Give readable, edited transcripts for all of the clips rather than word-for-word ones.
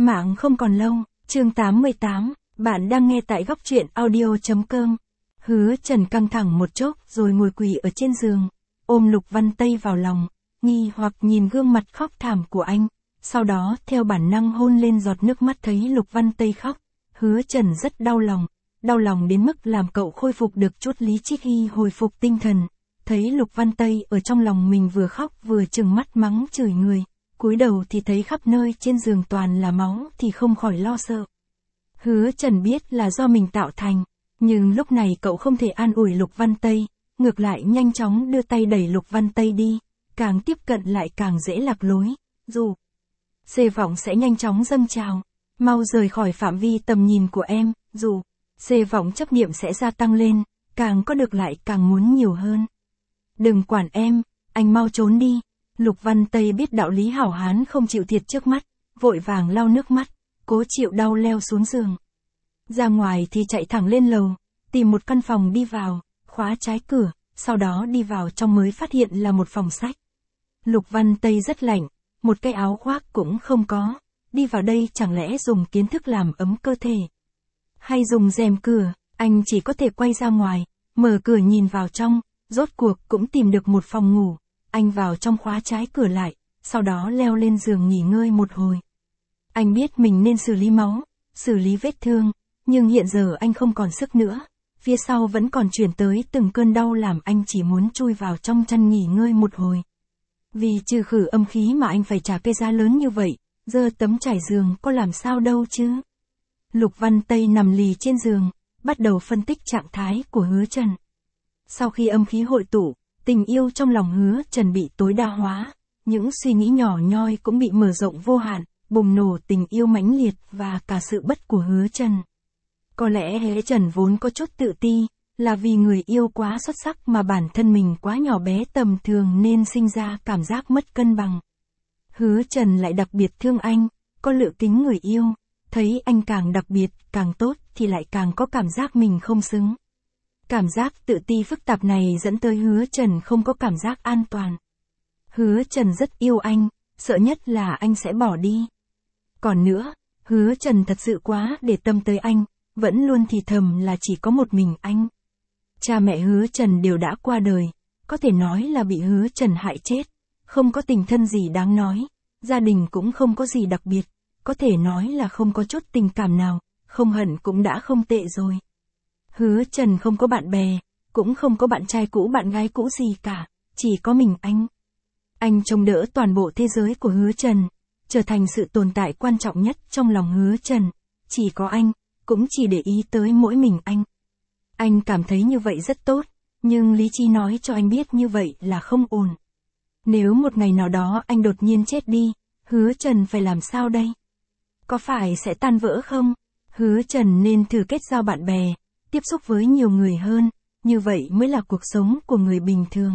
Mạng không còn lâu, chương 88, bạn đang nghe tại góc truyện audio.com. Hứa Trần căng thẳng một chốc rồi ngồi quỳ ở trên giường, ôm Lục Văn Tây vào lòng, nghi hoặc nhìn gương mặt khóc thảm của anh, sau đó theo bản năng hôn lên giọt nước mắt. Thấy Lục Văn Tây khóc, Hứa Trần rất đau lòng đến mức làm cậu khôi phục được chút lý trí khi hồi phục tinh thần. Thấy Lục Văn Tây ở trong lòng mình vừa khóc vừa trừng mắt mắng chửi người, cúi đầu thì thấy khắp nơi trên giường toàn là máu thì không khỏi lo sợ. Hứa Trần biết là do mình tạo thành, nhưng lúc này cậu không thể an ủi Lục Văn Tây, ngược lại nhanh chóng đưa tay đẩy Lục Văn Tây đi, càng tiếp cận lại càng dễ lạc lối, dù xê vọng sẽ nhanh chóng dâng trào, mau rời khỏi phạm vi tầm nhìn của em, dù xê vọng chấp niệm sẽ gia tăng lên, càng có được lại càng muốn nhiều hơn. Đừng quản em, anh mau trốn đi. Lục Văn Tây biết đạo lý hảo hán không chịu thiệt trước mắt, vội vàng lau nước mắt, cố chịu đau leo xuống giường. Ra ngoài thì chạy thẳng lên lầu, tìm một căn phòng đi vào, khóa trái cửa, sau đó đi vào trong mới phát hiện là một phòng sách. Lục Văn Tây rất lạnh, một cái áo khoác cũng không có, đi vào đây chẳng lẽ dùng kiến thức làm ấm cơ thể? Hay dùng rèm cửa? Anh chỉ có thể quay ra ngoài, mở cửa nhìn vào trong, rốt cuộc cũng tìm được một phòng ngủ. Anh vào trong khóa trái cửa lại, sau đó leo lên giường nghỉ ngơi một hồi. Anh biết mình nên xử lý máu, xử lý vết thương, nhưng hiện giờ anh không còn sức nữa. Phía sau vẫn còn chuyển tới từng cơn đau làm anh chỉ muốn chui vào trong chăn nghỉ ngơi một hồi. Vì trừ khử âm khí mà anh phải trả cái giá lớn như vậy, giờ tấm trải giường có làm sao đâu chứ. Lục Văn Tây nằm lì trên giường, bắt đầu phân tích trạng thái của Hứa Trần. Sau khi âm khí hội tụ, tình yêu trong lòng Hứa Trần bị tối đa hóa, những suy nghĩ nhỏ nhoi cũng bị mở rộng vô hạn, bùng nổ tình yêu mãnh liệt và cả sự bất của Hứa Trần. Có lẽ Hứa Trần vốn có chút tự ti, là vì người yêu quá xuất sắc mà bản thân mình quá nhỏ bé tầm thường nên sinh ra cảm giác mất cân bằng. Hứa Trần lại đặc biệt thương anh, có lựa kính người yêu, thấy anh càng đặc biệt, càng tốt thì lại càng có cảm giác mình không xứng. Cảm giác tự ti phức tạp này dẫn tới Hứa Trần không có cảm giác an toàn. Hứa Trần rất yêu anh, sợ nhất là anh sẽ bỏ đi. Còn nữa, Hứa Trần thật sự quá để tâm tới anh, vẫn luôn thì thầm là chỉ có một mình anh. Cha mẹ Hứa Trần đều đã qua đời, có thể nói là bị Hứa Trần hại chết, không có tình thân gì đáng nói, gia đình cũng không có gì đặc biệt, có thể nói là không có chút tình cảm nào, không hận cũng đã không tệ rồi. Hứa Trần không có bạn bè, cũng không có bạn trai cũ bạn gái cũ gì cả, chỉ có mình anh. Anh trông đỡ toàn bộ thế giới của Hứa Trần, trở thành sự tồn tại quan trọng nhất trong lòng Hứa Trần, chỉ có anh, cũng chỉ để ý tới mỗi mình anh. Anh cảm thấy như vậy rất tốt, nhưng lý trí nói cho anh biết như vậy là không ổn. Nếu một ngày nào đó anh đột nhiên chết đi, Hứa Trần phải làm sao đây? Có phải sẽ tan vỡ không? Hứa Trần nên thử kết giao bạn bè, tiếp xúc với nhiều người hơn, như vậy mới là cuộc sống của người bình thường.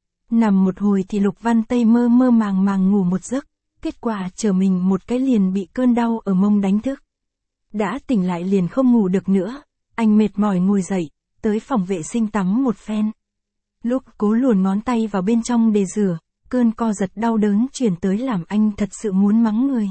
Nằm một hồi thì Lục Văn Tây mơ mơ màng ngủ một giấc, kết quả trở mình một cái liền bị cơn đau ở mông đánh thức. Đã tỉnh lại liền không ngủ được nữa, anh mệt mỏi ngồi dậy, tới phòng vệ sinh tắm một phen. Lúc cố luồn ngón tay vào bên trong để rửa, cơn co giật đau đớn truyền tới làm anh thật sự muốn mắng người.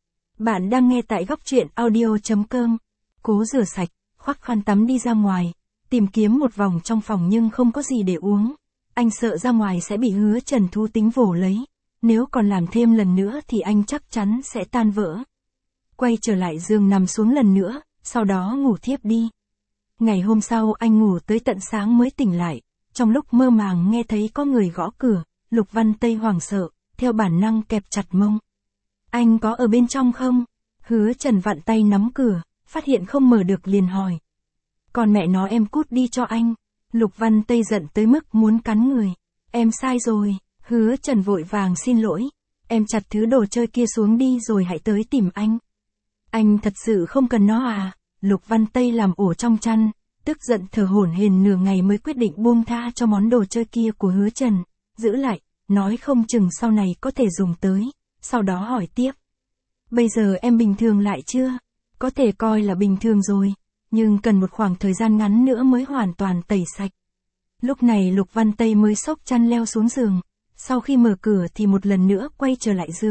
Bạn đang nghe tại góc truyện audio.com. Cố rửa sạch, khoác khăn tắm đi ra ngoài, tìm kiếm một vòng trong phòng nhưng không có gì để uống. Anh sợ ra ngoài sẽ bị Hứa Trần thú tính vồ lấy, nếu còn làm thêm lần nữa thì anh chắc chắn sẽ tan vỡ. Quay trở lại giường nằm xuống lần nữa, sau đó ngủ thiếp đi. Ngày hôm sau anh ngủ tới tận sáng mới tỉnh lại, trong lúc mơ màng nghe thấy có người gõ cửa, Lục Văn Tây hoảng sợ, theo bản năng kẹp chặt mông. Anh có ở bên trong không? Hứa Trần vặn tay nắm cửa, phát hiện không mở được liền hỏi. Còn mẹ nó em cút đi cho anh. Lục Văn Tây giận tới mức muốn cắn người. Em sai rồi. Hứa Trần vội vàng xin lỗi. Em chặt thứ đồ chơi kia xuống đi rồi hãy tới tìm anh. Anh thật sự không cần nó à? Lục Văn Tây làm ổ trong chăn, tức giận thở hổn hển nửa ngày mới quyết định buông tha cho món đồ chơi kia của Hứa Trần, giữ lại, nói không chừng sau này có thể dùng tới, sau đó hỏi tiếp. Bây giờ em bình thường lại chưa? Có thể coi là bình thường rồi, nhưng cần một khoảng thời gian ngắn nữa mới hoàn toàn tẩy sạch. Lúc này Lục Văn Tây mới xốc chăn leo xuống giường, sau khi mở cửa thì một lần nữa quay trở lại giường,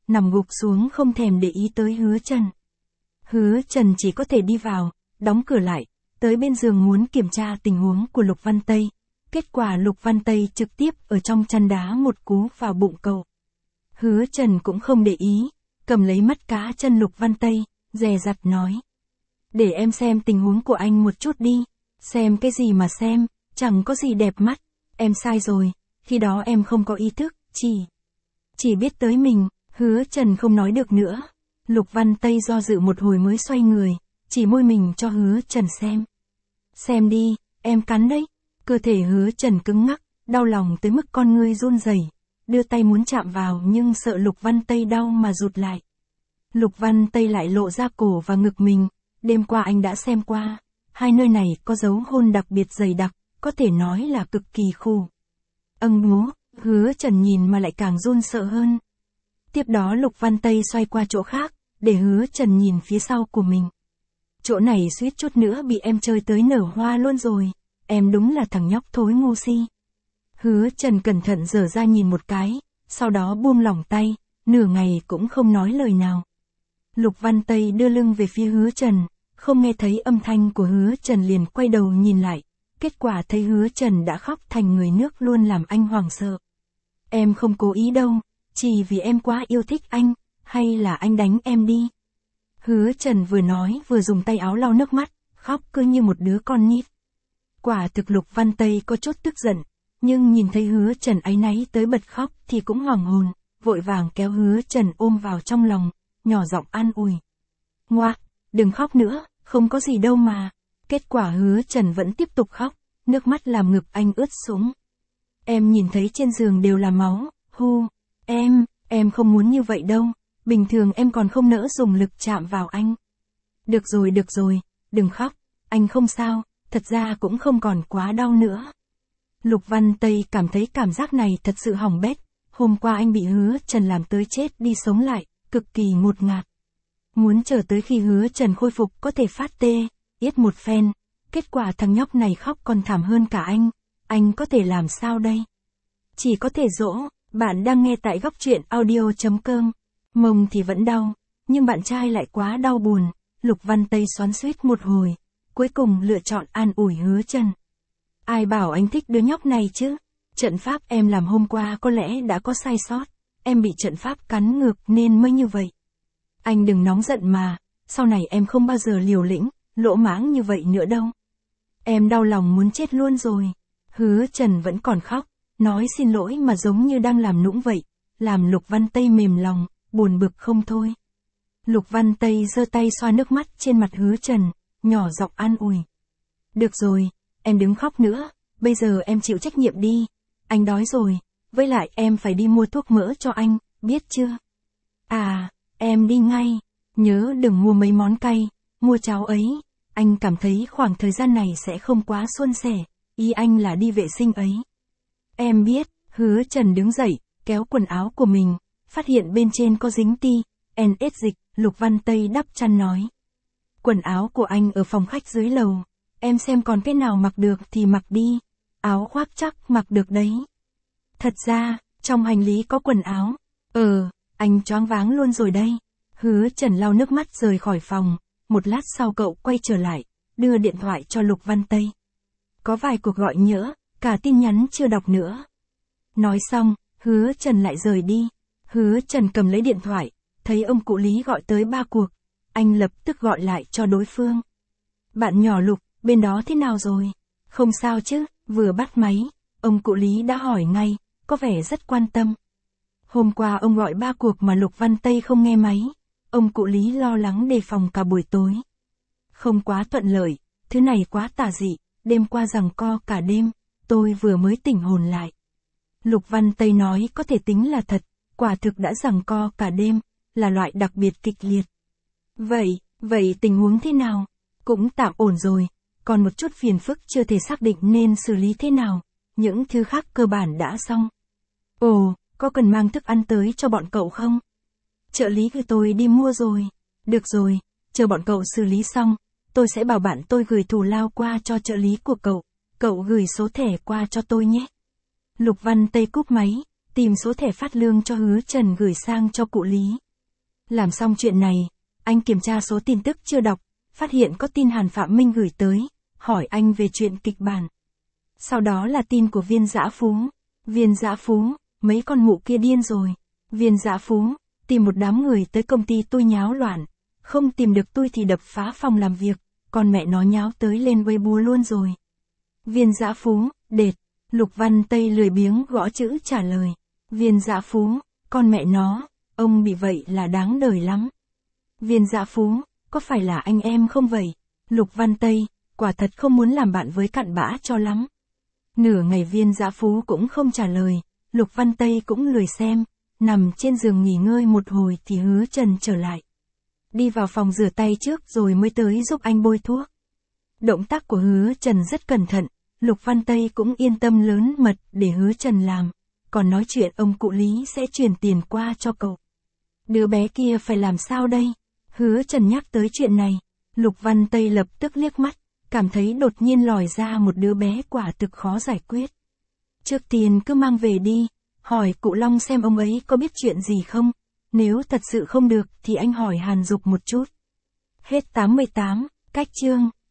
nằm gục xuống không thèm để ý tới Hứa Trần. Hứa Trần chỉ có thể đi vào, đóng cửa lại, tới bên giường muốn kiểm tra tình huống của Lục Văn Tây. Kết quả Lục Văn Tây trực tiếp ở trong chăn đá một cú vào bụng cậu. Hứa Trần cũng không để ý, cầm lấy mắt cá chân Lục Văn Tây, dè dặt nói. Để em xem tình huống của anh một chút đi. Xem cái gì mà xem, chẳng có gì đẹp mắt. Em sai rồi, khi đó em không có ý thức, chỉ biết tới mình. Hứa Trần không nói được nữa. Lục Văn Tây do dự một hồi mới xoay người, chỉ môi mình cho Hứa Trần xem. Xem đi, em cắn đấy. Cơ thể Hứa Trần cứng ngắc, đau lòng tới mức con ngươi run rẩy, đưa tay muốn chạm vào nhưng sợ Lục Văn Tây đau mà rụt lại. Lục Văn Tây lại lộ ra cổ và ngực mình, đêm qua anh đã xem qua, hai nơi này có dấu hôn đặc biệt dày đặc, có thể nói là cực kỳ khô. Bố, Hứa Trần nhìn mà lại càng run sợ hơn. Tiếp đó Lục Văn Tây xoay qua chỗ khác, để Hứa Trần nhìn phía sau của mình. Chỗ này suýt chút nữa bị em chơi tới nở hoa luôn rồi, em đúng là thằng nhóc thối ngu si. Hứa Trần cẩn thận giở ra nhìn một cái, sau đó buông lỏng tay, nửa ngày cũng không nói lời nào. Lục Văn Tây đưa lưng về phía Hứa Trần, không nghe thấy âm thanh của Hứa Trần liền quay đầu nhìn lại, kết quả thấy Hứa Trần đã khóc thành người nước luôn làm anh hoảng sợ. Em không cố ý đâu, chỉ vì em quá yêu thích anh, hay là anh đánh em đi. Hứa Trần vừa nói vừa dùng tay áo lau nước mắt, khóc cứ như một đứa con nít. Quả thực Lục Văn Tây có chút tức giận, nhưng nhìn thấy Hứa Trần áy náy tới bật khóc thì cũng hoảng hồn, vội vàng kéo Hứa Trần ôm vào trong lòng, nhỏ giọng an ủi. Ngoác, đừng khóc nữa, không có gì đâu mà. Kết quả Hứa Trần vẫn tiếp tục khóc, nước mắt làm ngực anh ướt sũng. Em nhìn thấy trên giường đều là máu, em không muốn như vậy đâu, bình thường em còn không nỡ dùng lực chạm vào anh. Được rồi, đừng khóc, anh không sao, thật ra cũng không còn quá đau nữa. Lục Văn Tây cảm thấy cảm giác này thật sự hỏng bét, hôm qua anh bị Hứa Trần làm tới chết đi sống lại, cực kỳ ngột ngạt. Muốn chờ tới khi Hứa Trần khôi phục có thể phát tê, yết một phen, kết quả thằng nhóc này khóc còn thảm hơn cả anh có thể làm sao đây? Chỉ có thể dỗ. Bạn đang nghe tại góc truyện audio.com. Mông thì vẫn đau, nhưng bạn trai lại quá đau buồn. Lục Văn Tây xoắn xuýt một hồi, cuối cùng lựa chọn an ủi Hứa Trần. Ai bảo anh thích đứa nhóc này chứ? Trận pháp em làm hôm qua có lẽ đã có sai sót, em bị trận pháp cắn ngược nên mới như vậy. Anh đừng nóng giận mà, sau này em không bao giờ liều lĩnh, lỗ mãng như vậy nữa đâu. Em đau lòng muốn chết luôn rồi. Hứa Trần vẫn còn khóc, nói xin lỗi mà giống như đang làm nũng vậy, làm Lục Văn Tây mềm lòng, buồn bực không thôi. Lục Văn Tây giơ tay xoa nước mắt trên mặt Hứa Trần, nhỏ giọng an ủi. Được rồi, em đừng khóc nữa, bây giờ em chịu trách nhiệm đi. Anh đói rồi, với lại em phải đi mua thuốc mỡ cho anh, biết chưa? À, em đi ngay, nhớ đừng mua mấy món cay, mua cháo ấy. Anh cảm thấy khoảng thời gian này sẽ không quá suôn sẻ, ý anh là đi vệ sinh ấy. Em biết. Hứa Trần đứng dậy, kéo quần áo của mình, phát hiện bên trên có dính TNS dịch, Lục Văn Tây đắp chăn nói. Quần áo của anh ở phòng khách dưới lầu, em xem còn cái nào mặc được thì mặc đi, áo khoác chắc mặc được đấy. Thật ra, trong hành lý có quần áo. Anh choáng váng luôn rồi đây. Hứa Trần lau nước mắt rời khỏi phòng, một lát sau cậu quay trở lại, đưa điện thoại cho Lục Văn Tây. Có vài cuộc gọi nhỡ, cả tin nhắn chưa đọc nữa. Nói xong, Hứa Trần lại rời đi. Hứa Trần cầm lấy điện thoại, thấy ông cụ Lý gọi tới 3 cuộc. Anh lập tức gọi lại cho đối phương. Bạn nhỏ Lục, bên đó thế nào rồi? Không sao chứ, vừa bắt máy, ông cụ Lý đã hỏi ngay, có vẻ rất quan tâm. Hôm qua ông gọi 3 cuộc mà Lục Văn Tây không nghe máy. Ông cụ Lý lo lắng đề phòng cả buổi tối. Không quá thuận lợi, thứ này quá tà dị, đêm qua giằng co cả đêm, tôi vừa mới tỉnh hồn lại. Lục Văn Tây nói có thể tính là thật, quả thực đã giằng co cả đêm, là loại đặc biệt kịch liệt. Vậy tình huống thế nào? Cũng tạm ổn rồi, còn một chút phiền phức chưa thể xác định nên xử lý thế nào, những thứ khác cơ bản đã xong. Ồ, có cần mang thức ăn tới cho bọn cậu không? Trợ lý của tôi đi mua rồi. Được rồi, chờ bọn cậu xử lý xong, tôi sẽ bảo bạn tôi gửi thù lao qua cho trợ lý của cậu gửi số thẻ qua cho tôi nhé. Lục Văn Tây cúp máy, tìm số thẻ phát lương cho Hứa Trần gửi sang cho cụ Lý. Làm xong chuyện này, anh kiểm tra số tin tức chưa đọc, phát hiện có tin Hàn Phạm Minh gửi tới, hỏi anh về chuyện kịch bản. Sau đó là tin của Viên Dã Phú. Viên Dã Phú, mấy con mụ kia điên rồi. Viên Dã Phú, tìm một đám người tới công ty tôi nháo loạn. Không tìm được tôi thì đập phá phòng làm việc, còn mẹ nó nháo tới lên Weibo luôn rồi. Viên Dã Phú, đệt. Lục Văn Tây lười biếng gõ chữ trả lời. Viên Dã Phú, con mẹ nó, ông bị vậy là đáng đời lắm. Viên Dã Phú, có phải là anh em không vậy? Lục Văn Tây, quả thật không muốn làm bạn với cặn bã cho lắm. Nửa ngày Viên Dã Phú cũng không trả lời, Lục Văn Tây cũng lười xem, nằm trên giường nghỉ ngơi một hồi thì Hứa Trần trở lại. Đi vào phòng rửa tay trước rồi mới tới giúp anh bôi thuốc. Động tác của Hứa Trần rất cẩn thận, Lục Văn Tây cũng yên tâm lớn mật để Hứa Trần làm, còn nói chuyện ông cụ Lý sẽ chuyển tiền qua cho cậu. Đứa bé kia phải làm sao đây? Hứa Trần nhắc tới chuyện này, Lục Văn Tây lập tức liếc mắt, cảm thấy đột nhiên lòi ra một đứa bé quả thực khó giải quyết. Trước tiên cứ mang về đi, hỏi cụ Long xem ông ấy có biết chuyện gì không, nếu thật sự không được thì anh hỏi Hàn Dục một chút. Hết 88, cách chương.